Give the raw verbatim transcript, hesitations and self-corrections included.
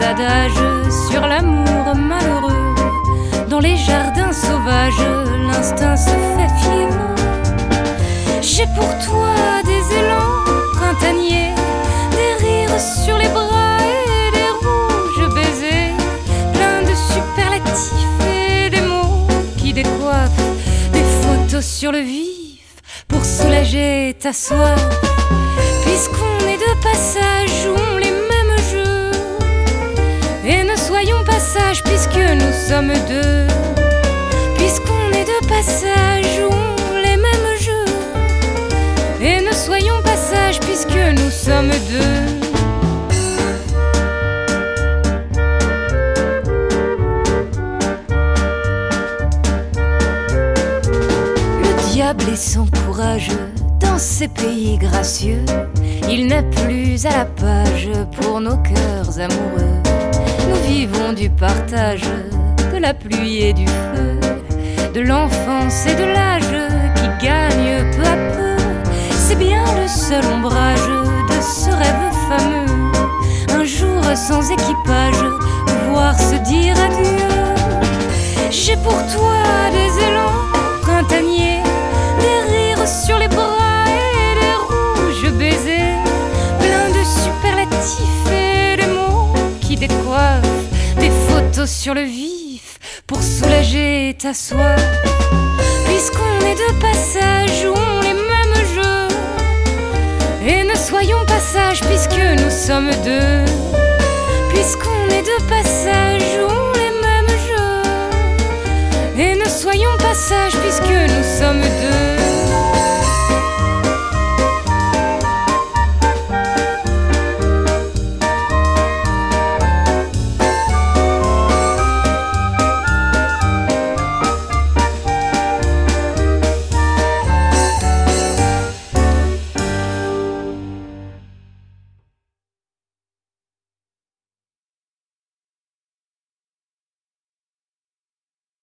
adages sur l'amour malheureux. Dans les jardins sauvages, l'instinct se fait fiévreux. J'ai pour toi des élans printaniers, des rires sur les bras et des rouges baisers, plein de superlatifs et des mots qui décoiffent, des photos sur le vif pour soulager ta soif. Puisqu'on est de passage, jouons les mêmes jeux et ne soyons pas sages puisque nous sommes deux. Puisqu'on est de passage, jouons les mêmes jeux et ne soyons pas sages puisque nous sommes deux. Le diable est sans courage dans ces pays gracieux. Il n'est plus à la page pour nos cœurs amoureux. Nous vivons du partage, de la pluie et du feu, de l'enfance et de l'âge qui gagne peu à peu. C'est bien le seul ombrage de ce rêve fameux. Un jour sans équipage, pouvoir se dire adieu. J'ai pour toi des élans printaniers, des rires sur les bras et des rouges baisers, plein de superlatifs et des mots qui décoiffent, des photos sur le vif pour soulager ta soif. Puisqu'on est de passage, jouons les mêmes jeux et ne soyons pas sages puisque nous sommes deux. Puisqu'on est de passage,